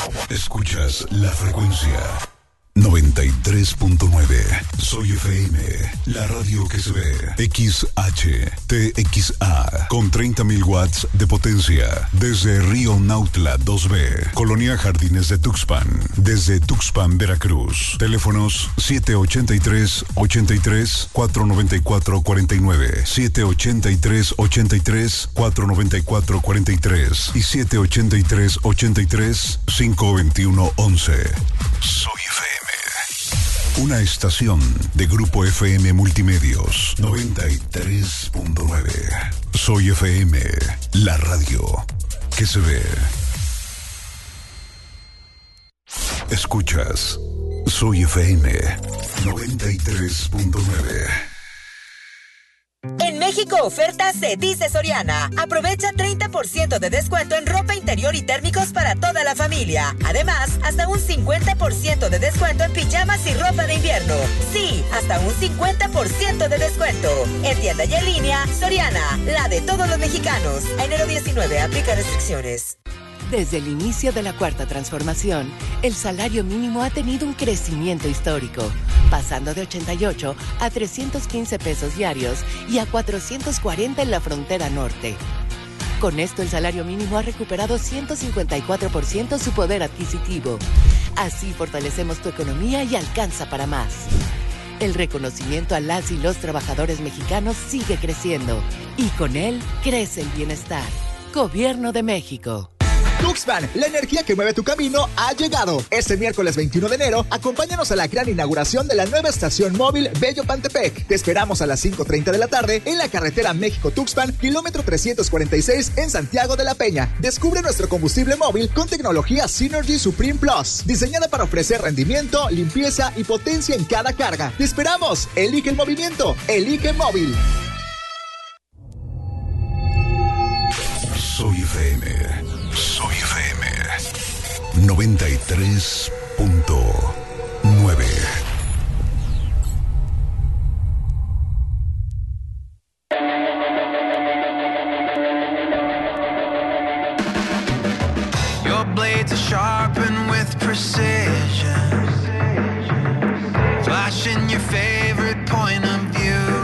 Escuchas la frecuencia 93.9. Soy FM, la radio que se ve. XHTXA, con 30.000 watts de potencia. Desde Río Nautla 2B, Colonia Jardines de Tuxpan. Desde Tuxpan, Veracruz. Teléfonos 783-83-494-49, 783-83-494-43 y 783-83-521-11. Soy FM. Una estación de Grupo FM Multimedios 93.9. Soy FM, la radio que se ve. Escuchas Soy FM 93.9. En México, ofertas se dice Soriana. Aprovecha 30% de descuento en ropa interior y térmicos para toda la familia. Además, hasta un 50% de descuento en pijamas y ropa de invierno. Sí, hasta un 50% de descuento. En tienda y en línea, Soriana, la de todos los mexicanos. A enero 19, aplica restricciones. Desde el inicio de la Cuarta Transformación, el salario mínimo ha tenido un crecimiento histórico, pasando de 88 a 315 pesos diarios y a 440 en la frontera norte. Con esto, el salario mínimo ha recuperado 154% su poder adquisitivo. Así fortalecemos tu economía y alcanza para más. El reconocimiento a las y los trabajadores mexicanos sigue creciendo y con él crece el bienestar. Gobierno de México. Tuxpan, la energía que mueve tu camino ha llegado. Este miércoles 21 de enero, acompáñanos a la gran inauguración de la nueva estación móvil Bello Pantepec. Te esperamos a las 5:30 de la tarde en la carretera México-Tuxpan, kilómetro 346 en Santiago de la Peña. Descubre nuestro combustible móvil con tecnología Synergy Supreme Plus, diseñada para ofrecer rendimiento, limpieza y potencia en cada carga. ¡Te esperamos! Elige el movimiento, elige móvil. Soy FM. Soy FM 93.9. Your blades are sharpened with precision, flashing your favorite point of view.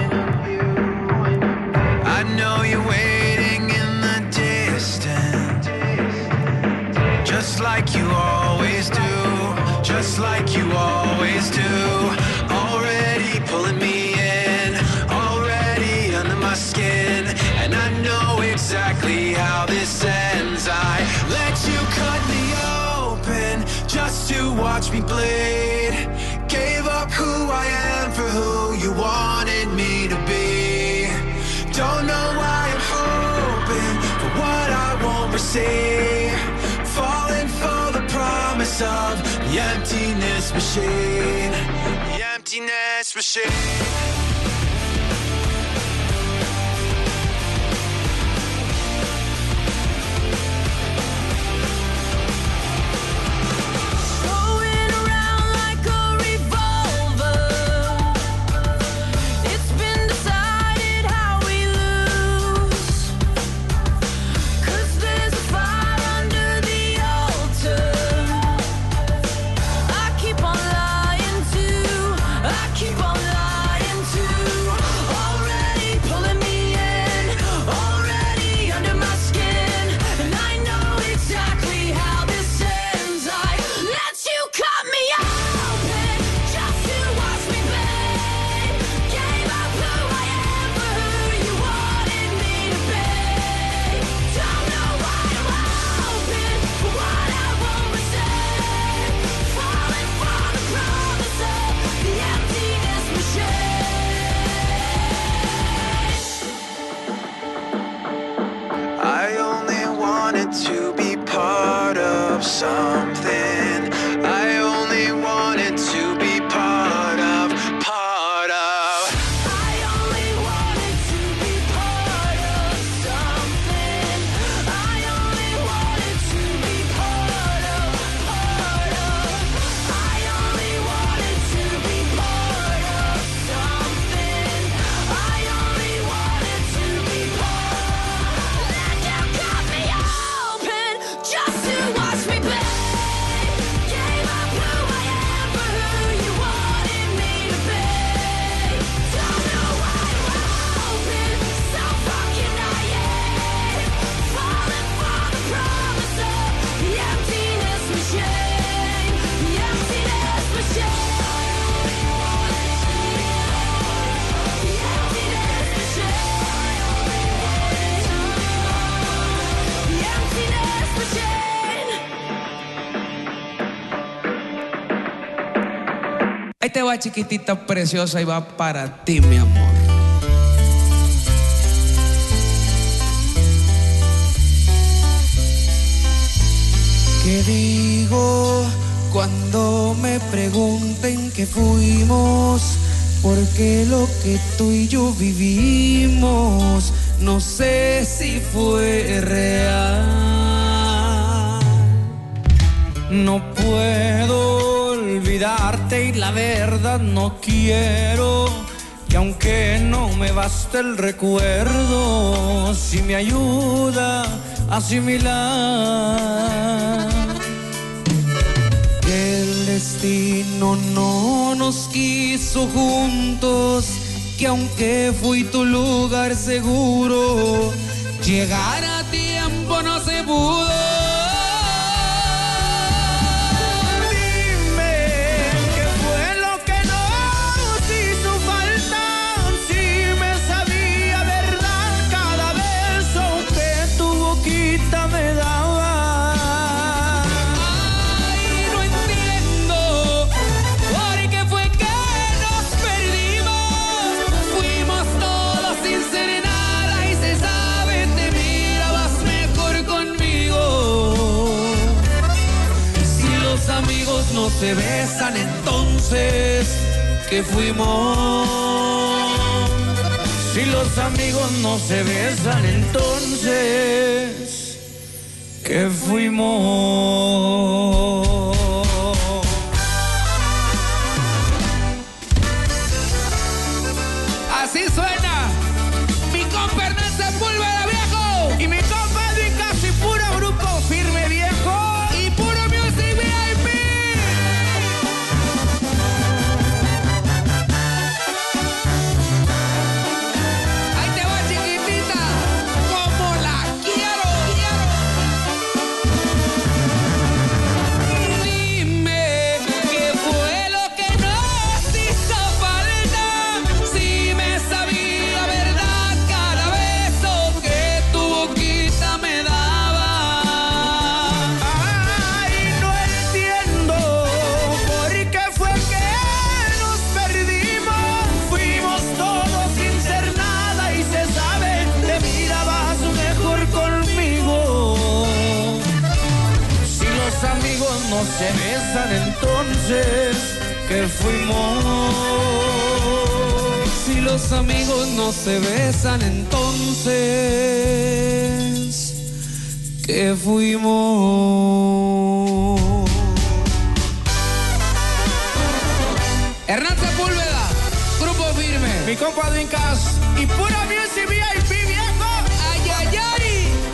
I know you're waiting in the distance, just like you always do, just like you always do. Already pulling me in, already under my skin, and I know exactly how this ends. I let you cut me open just to watch me bleed. Gave up who I am for who you wanted me to be. Don't know why I'm hoping for what I won't receive. Falling for the promise of the emptiness machine. The emptiness machine. To be part of something, I only wanted to be part of. I only wanted to be part of something. I only wanted to be part of. I only wanted to be part of something. I only wanted to be part. Let you cut me open just to watch me bleed. Ahí te va, chiquitita preciosa, y va para ti, mi amor. ¿Qué digo cuando me pregunten qué fuimos? Porque lo que tú y yo vivimos, no sé si fue real. No puedo olvidarte y la verdad no quiero. Y aunque no me baste el recuerdo, si me ayuda a asimilar que el destino no nos quiso juntos, que aunque fui tu lugar seguro, llegar a tiempo no se pudo. No se besan, entonces ¿qué fuimos? Si los amigos no se besan, entonces ¿qué fuimos? Así suena mi compa Hernán Sepúlveda, viejo, y mi compa Edwin Casi, puro grupo firme, viejo, y puro Music VIP. No se besan, entonces ¿qué fuimos? Si los amigos no se besan, entonces ¿qué fuimos? Hernán Sepúlveda, grupo firme, mi compa Edwin Cass y pura Music VIP, viejo. Ay, ay, ay.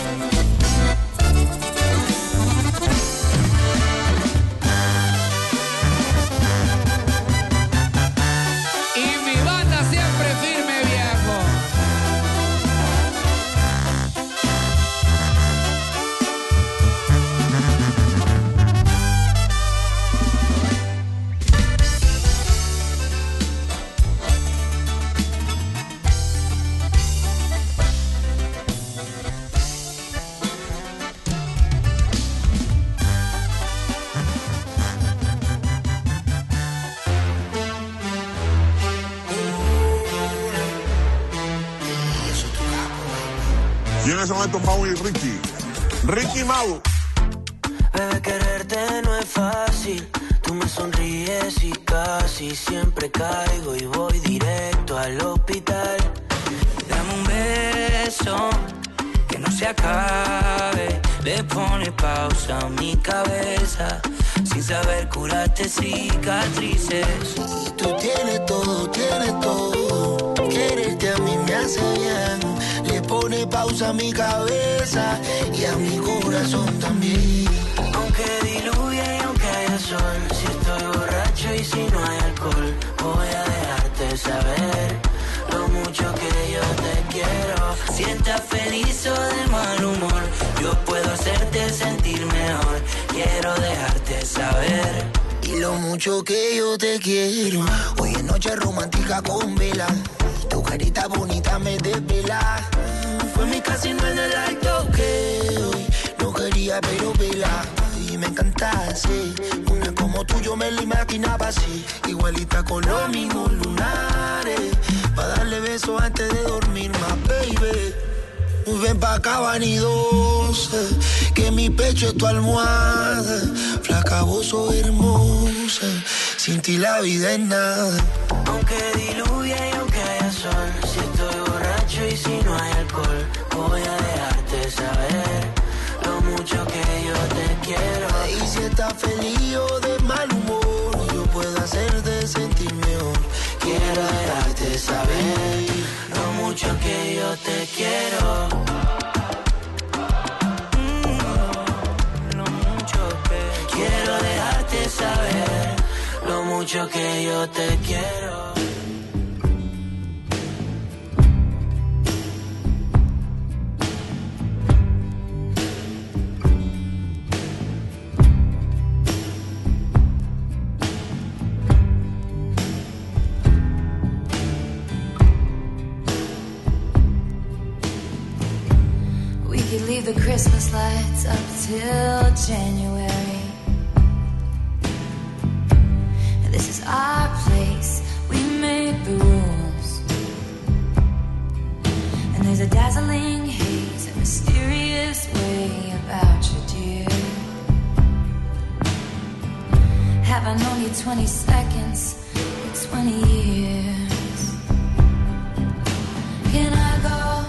Y en ese momento Mau y Ricky Mau. Bebé, quererte no es fácil. Tú me sonríes y casi siempre caigo y voy directo al hospital. Dame un beso que no se acabe. Le pone pausa a mi cabeza. Sin saber curarte cicatrices. Y tú tienes todo, tienes todo. Quererte a mí me hace bien. Le pone pausa a mi cabeza y a mi corazón también. Aunque diluye y aunque haya sol, si estoy borracho y si no hay alcohol, voy a dejarte saber lo mucho que yo te quiero. Si estás feliz o de mal humor, yo puedo hacerte sentir mejor. Quiero dejarte saber y lo mucho que yo te quiero. Hoy es noche romántica con vela. Tu carita bonita me desvela. Fue mi casino en el alto que hoy no quería pero vela. Y me encantaste, una como como tú yo me la imaginaba así, igualita con los mismos lunares, pa' darle besos antes de dormir más, baby. Ven pa' acá, vanidosa, que mi pecho es tu almohada. Flaca, vos sos hermosa, sin ti la vida es nada. Aunque diluvie y aunque haya sol, si estoy borracho y si no hay alcohol, voy a dejarte saber lo mucho que yo te quiero. Y si estás feliz o de mal humor, yo puedo hacerte sentir mejor. Quiero dejarte saber lo mucho que yo te quiero. Lo mucho que quiero dejarte saber lo mucho que yo te quiero. Leave the Christmas lights up till January. This is our place, we make the rules. And there's a dazzling haze, a mysterious way about you, dear. Have I known you 20 seconds or 20 years? Can I go?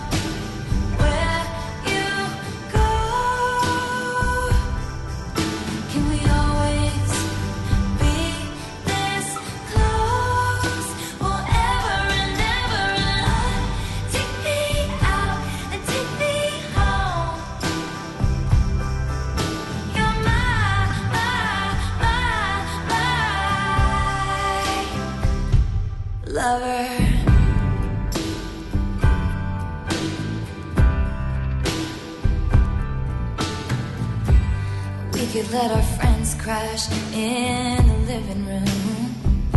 Let our friends crash in the living room.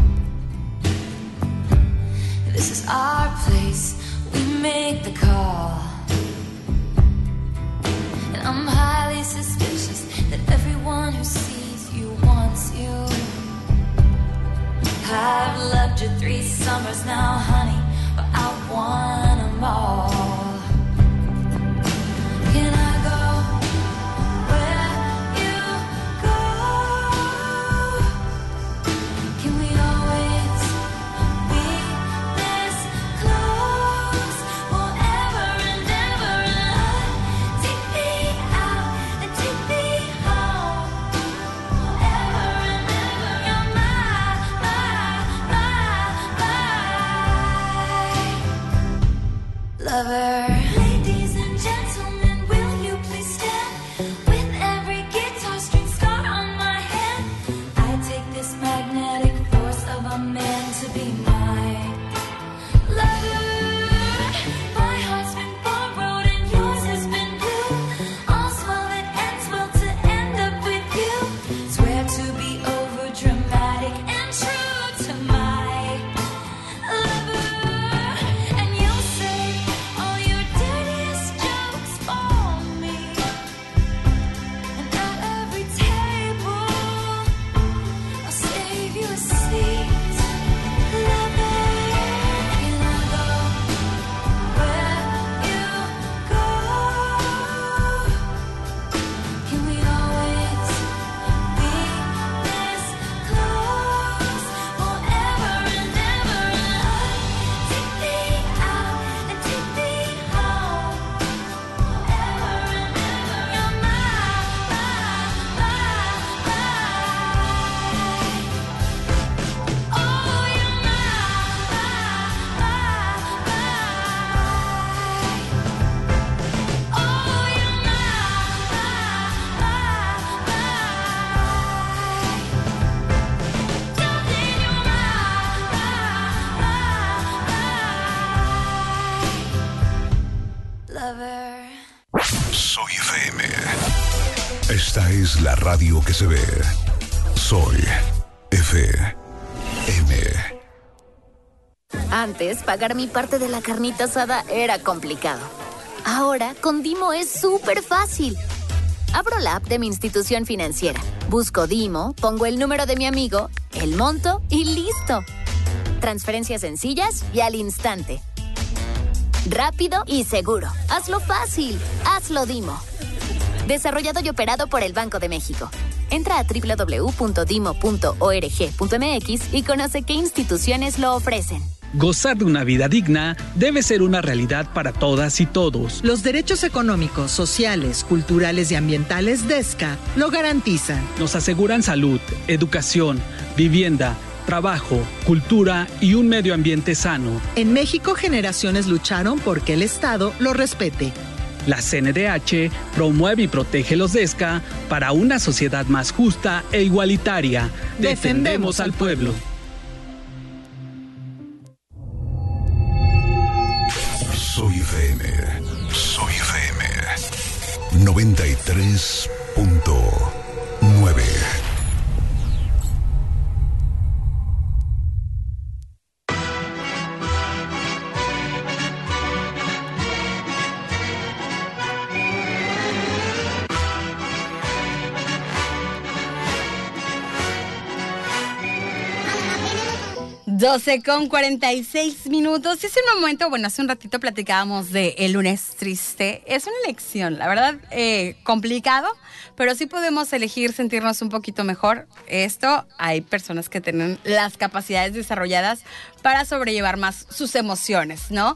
This is our place, we make the call. And I'm highly suspicious that everyone who sees you wants you. I've loved you 3 summers now, honey, but I want them all. Can I go? Ladies and gentlemen, will you please stand? With every guitar string scar on my hand, I take this magnetic force of a man to be my lover. My heart's been borrowed and yours has been blue. All's well that ends well to end up with you. Swear to be over dramatic and true to my lover. And you'll say all your dirtiest jokes for me. And at every table I'll save you a seat. Lover, can I go where you go? Can we always be this close forever and ever? Take me out and take me home forever and ever. You're my. Oh, you're my. Oh, you're lover. Soy FM. Esta es la radio que se ve. Soy FM. Antes, pagar mi parte de la carnita asada era complicado. Ahora, con Dimo es súper fácil. Abro la app de mi institución financiera, busco Dimo, pongo el número de mi amigo, el monto y ¡listo! Transferencias sencillas y al instante. Rápido y seguro. Hazlo fácil. Hazlo Dimo. Desarrollado y operado por el Banco de México. Entra a www.dimo.org.mx y conoce qué instituciones lo ofrecen. Gozar de una vida digna debe ser una realidad para todas y todos. Los derechos económicos, sociales, culturales y ambientales de ESCA lo garantizan. Nos aseguran salud, educación, vivienda, trabajo, cultura y un medio ambiente sano. En México, generaciones lucharon porque el Estado lo respete. La CNDH promueve y protege los DESCA para una sociedad más justa e igualitaria. Defendemos al pueblo. Soy FM. Soy FM. 93.9. Doce con 46 minutos. Y hace un momento, bueno, hace un ratito platicábamos de el lunes triste. Es una elección, la verdad, complicado, pero sí podemos elegir sentirnos un poquito mejor. Esto, hay personas que tienen las capacidades desarrolladas para sobrellevar más sus emociones, ¿no?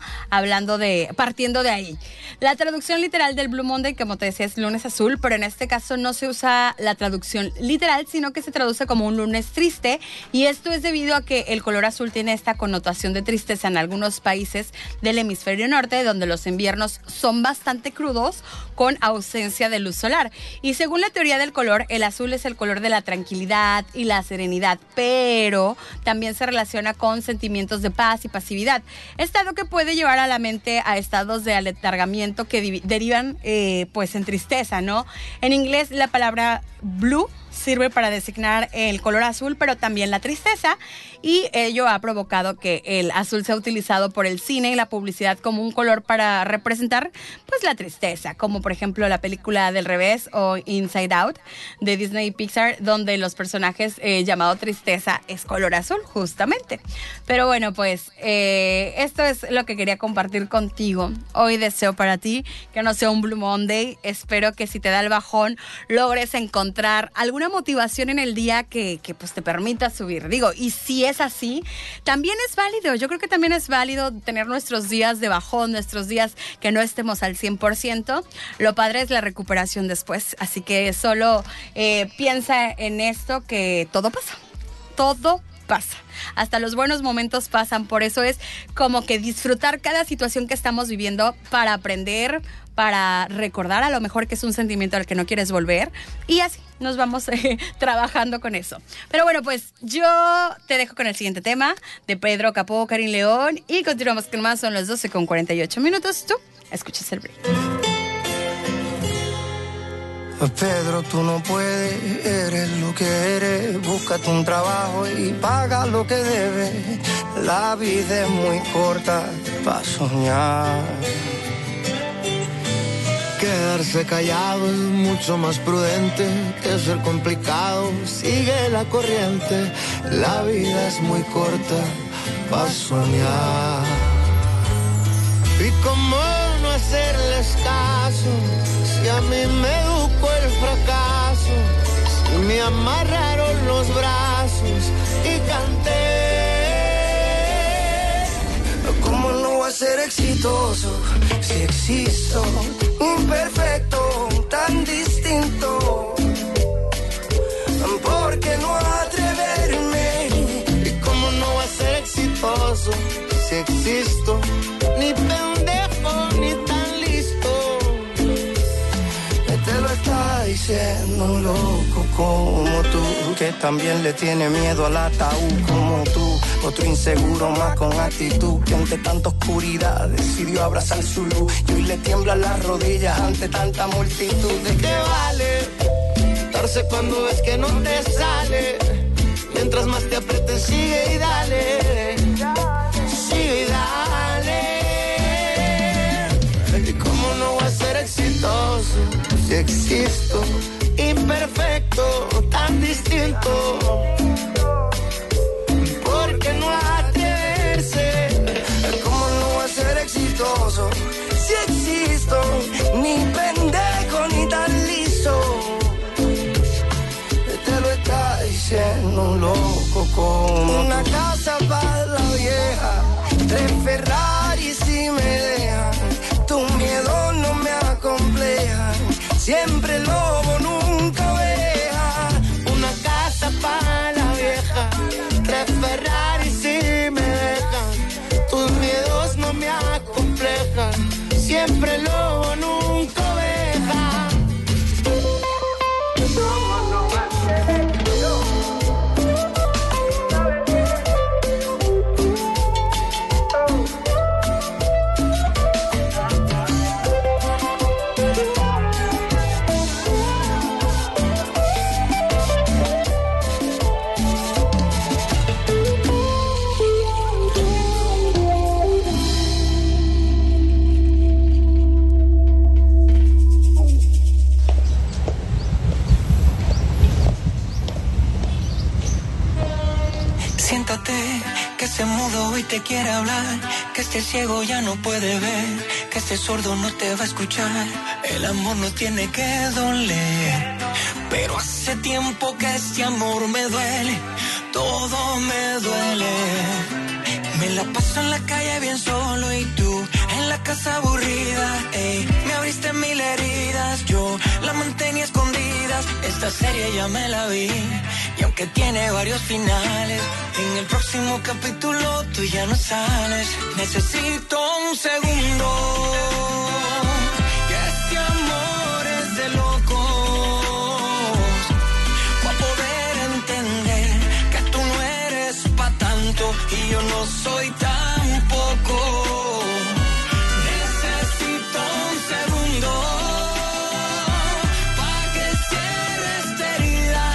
Partiendo de ahí. La traducción literal del Blue Monday, como te decía, es lunes azul, pero en este caso no se usa la traducción literal, sino que se traduce como un lunes triste, y esto es debido a que el color azul tiene esta connotación de tristeza en algunos países del hemisferio norte, donde los inviernos son bastante crudos, con ausencia de luz solar. Y según la teoría del color, el azul es el color de la tranquilidad y la serenidad, pero también se relaciona con sentimientos de paz y pasividad, estado que puede llevar a la mente a estados de aletargamiento que derivan pues en tristeza, ¿no? En inglés la palabra blue sirve para designar el color azul, pero también la tristeza, y ello ha provocado que el azul sea utilizado por el cine y la publicidad como un color para representar pues la tristeza, como por ejemplo la película Del Revés o Inside Out de Disney y Pixar, donde los personajes llamado tristeza es color azul justamente. Pero bueno, pues esto es lo que quería compartir contigo. Hoy deseo para ti que no sea un Blue Monday. Espero que si te da el bajón logres encontrar alguna motivación en el día que pues te permita subir. Digo, y si es así, también es válido. Yo creo que también es válido tener nuestros días de bajón, nuestros días que no estemos al 100%. Lo padre es la recuperación después. Así que solo piensa en esto, que todo pasa. Todo pasa. Hasta los buenos momentos pasan. Por eso es como que disfrutar cada situación que estamos viviendo para aprender, para recordar a lo mejor que es un sentimiento al que no quieres volver, y así nos vamos trabajando con eso. Pero bueno, pues yo te dejo con el siguiente tema de Pedro Capó, Karin León, y continuamos con más. Son las 12 con 48 minutos. Tú escuchas el break. Pedro, tú no puedes, eres lo que eres. Búscate un trabajo y paga lo que debes. La vida es muy corta para soñar. Quedarse callado es mucho más prudente que ser complicado. Sigue la corriente, la vida es muy corta para soñar. Y cómo no hacerles caso, si a mí me educó el fracaso, si me amarraron los brazos y canté. ¿Cómo no voy a ser exitoso si existo? Imperfecto, tan distinto. ¿Por qué no atreverme? ¿Y cómo no voy a ser exitoso si existo? Ni pendejo, ni tan listo. Te lo está diciendo un loco como tú, que también le tiene miedo al ataúd como tú. Otro inseguro más con actitud, que ante tanta oscuridad decidió abrazar su luz. Y hoy le tiemblan las rodillas ante tanta multitud. ¿De qué vale darse cuando ves que no te sale? Mientras más te apretes, sigue y dale. Sigue y dale. ¿Y cómo no voy a ser exitoso si existo, imperfecto, tan distinto. ¿Por qué no atreverse? ¿Cómo no voy a ser exitoso si existo? Ni pendejo ni tan liso. Te lo está diciendo un loco como una casa para la vieja, 3 Ferraris si me dejan, tu miedo no me acompleja, siempre lobo, nunca oveja. Una casa para la vieja, 3 Ferraris si me dejan, tus miedos no me acomplejan, siempre lobo, nunca oveja. Que este mudo hoy te quiere hablar, que este ciego ya no puede ver, que este sordo no te va a escuchar. El amor no tiene que doler, pero hace tiempo que este amor me duele, todo me duele. Me la paso en la calle bien solo y tú en la casa aburrida, ey. Me abriste 1000 heridas, yo la mantenía escondidas. Esta serie ya me la vi y aunque tiene varios finales, en el próximo capítulo tú ya no sales. Necesito un segundo, que este amor es de locos, para poder entender que tú no eres pa' tanto y yo no soy tampoco. Necesito un segundo pa' que cierre esta herida.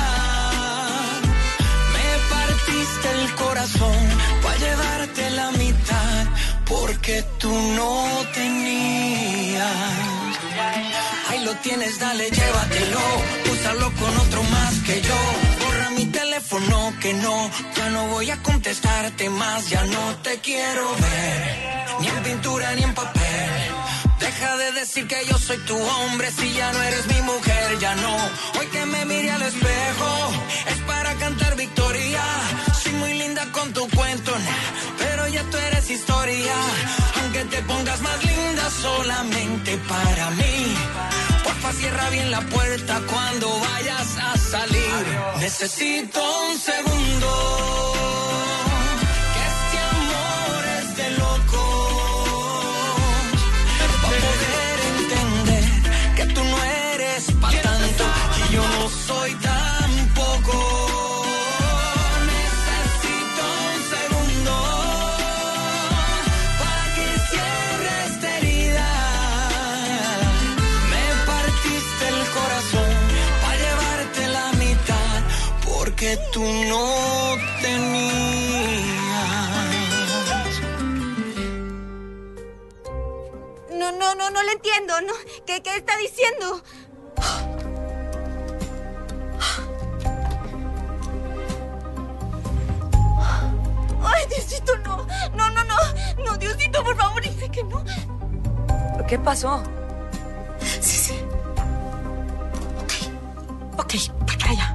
Me partiste el corazón pa' llevarte la mitad, porque tú no tenías. Ahí lo tienes, dale, llévatelo, úsalo con otro más que yo. Borra mi teléfono que no, ya no voy a contestarte más, ya no te quiero ver, ni en pintura ni en papel. Deja de decir que yo soy tu hombre si ya no eres mi mujer, ya no. Hoy que me mire al espejo es para cantar victoria. Soy muy linda con tu cuento, pero ya tú eres historia. Aunque te pongas más linda solamente para mí, porfa cierra bien la puerta cuando vayas a salir. Necesito un segundo, que este amor es de locos, para poder entender que tú no eres pa' tanto y yo no soy tampoco. Necesito un segundo pa' que cierre esta herida. Me partiste el corazón pa' llevarte la mitad, porque tú no tenías. No le entiendo, ¿no? ¿Qué está diciendo? Ay, Diosito, no, Diosito, por favor, dice que no. ¿Qué pasó? Sí. Ok, para allá.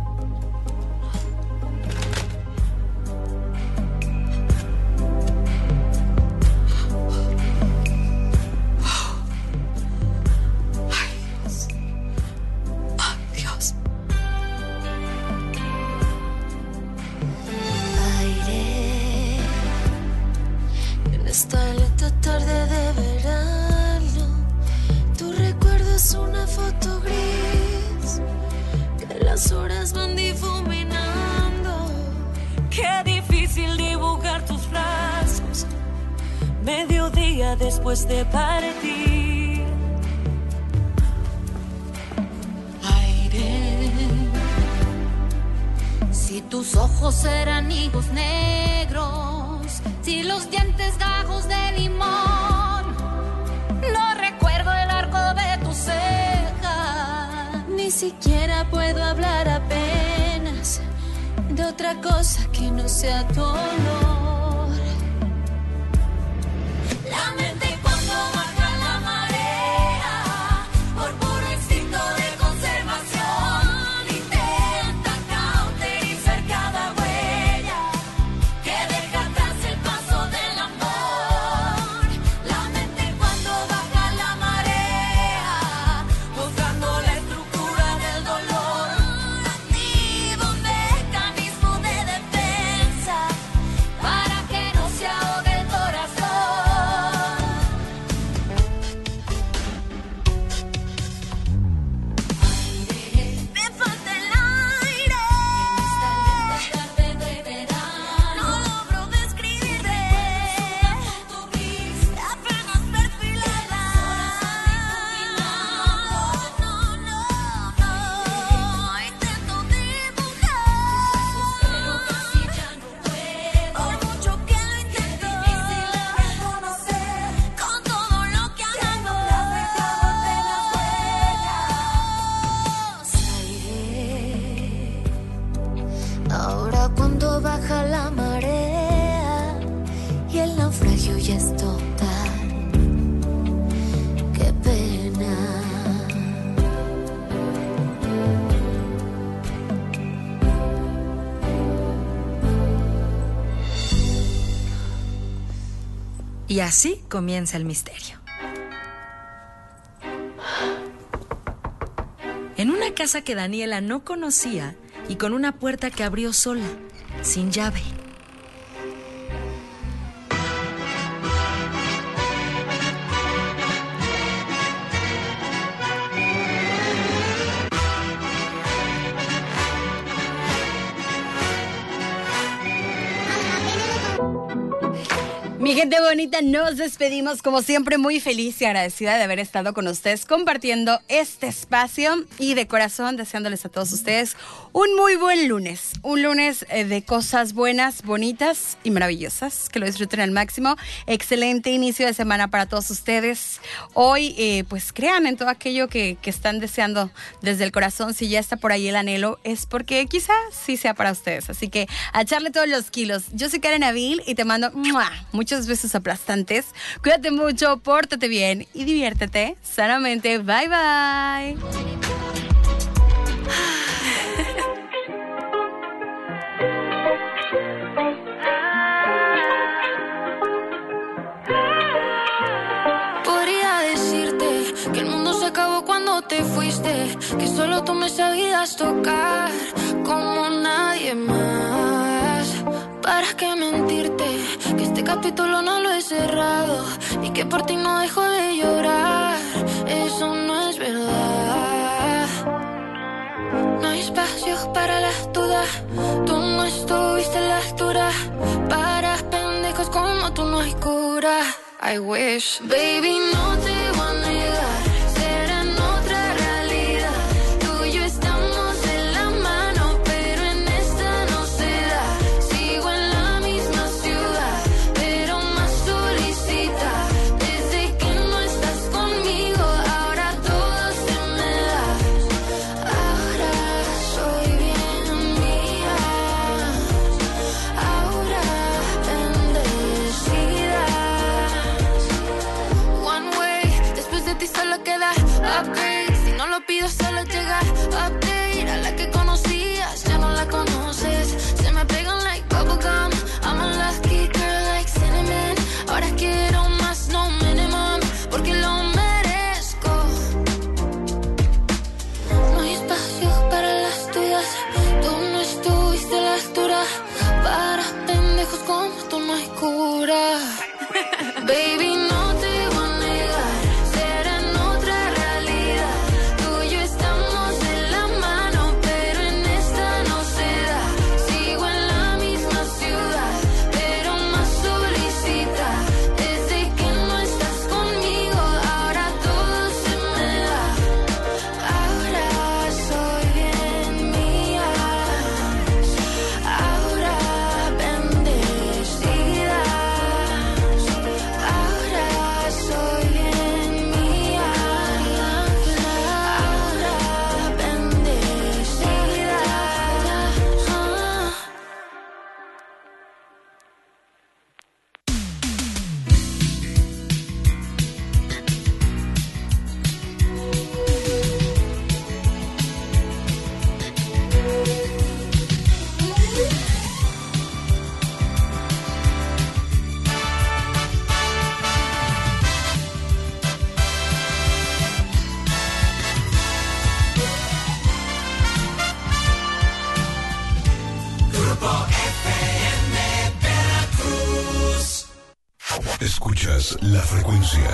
Esta lenta tarde de verano, tu recuerdo es una foto gris, que las horas van difuminando. Qué difícil dibujar tus rasgos, mediodía después de partir. Aire, si tus ojos eran higos negros, si los dientes gajos de limón, no recuerdo el arco de tus cejas. siquiera puedo hablar apenas de otra cosa que no sea tu olor. La mente cuando baja la marea, por puro instinto de conservación, intenta cauterizar cada huella que deja atrás el paso del amor. La mente cuando baja la marea, buscando la estructura del dolor, activa un mecanismo de defensa para que no se ahogue el corazón. Me falta el aire, tarde de verano, no logro describirte, apenas perfilada. Intento dibujar, pero casi ya no puedo. Por mucho que lo intento, es difícil reconocer con todo lo que has dejado apenas huellas. Ahora cuando baja la marea y el naufragio ya es total, qué pena. Y así comienza el misterio. En una casa que Daniela no conocía y con una puerta que abrió sola, sin llave. Mi gente bonita, nos despedimos como siempre muy feliz y agradecida de haber estado con ustedes compartiendo este espacio y de corazón deseándoles a todos ustedes un muy buen lunes. Un lunes de cosas buenas, bonitas y maravillosas. Que lo disfruten al máximo. Excelente inicio de semana para todos ustedes. Hoy pues crean en todo aquello que están deseando desde el corazón. Si ya está por ahí el anhelo es porque quizás sí sea para ustedes. Así que a echarle todos los kilos. Yo soy Karen Avil y te mando muchos besos aplastantes. Cuídate mucho, pórtate bien y diviértete sanamente. Bye, bye. Podría decirte que el mundo se acabó cuando te fuiste, que solo tú me sabías tocar como nadie más. ¿Para qué mentirte? Que este capítulo no lo he cerrado y que por ti no dejo de llorar. Eso no es verdad. No hay espacio para las dudas. Tú no estuviste a la altura. Para pendejos como tú no hay cura. I wish, baby, no te voy a negar. Será en otra realidad. Tú y yo estamos en la mano, pero en esta no se da. Sigo en la misma ciudad, pero más solicita. Desde que no estás conmigo, ahora todo se me da. Ahora soy bien mía. Ahora bendecida. One way, Escuchas la frecuencia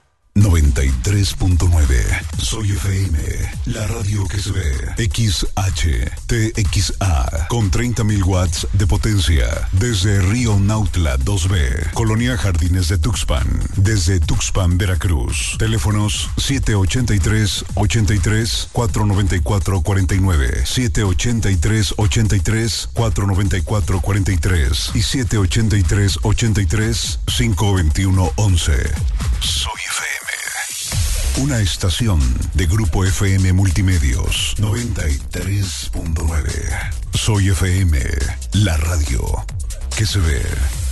93.9. Soy FM, la radio que se ve. XHTXA, con 30.000 watts de potencia. Desde Río Nautla 2B, Colonia Jardines de Tuxpan. Desde Tuxpan, Veracruz. Teléfonos 783-83-494-49, 783-83-494-43 y 783-83-521-11. Soy FM. Una estación de Grupo FM Multimedios 93.9. Soy FM, la radio que se ve.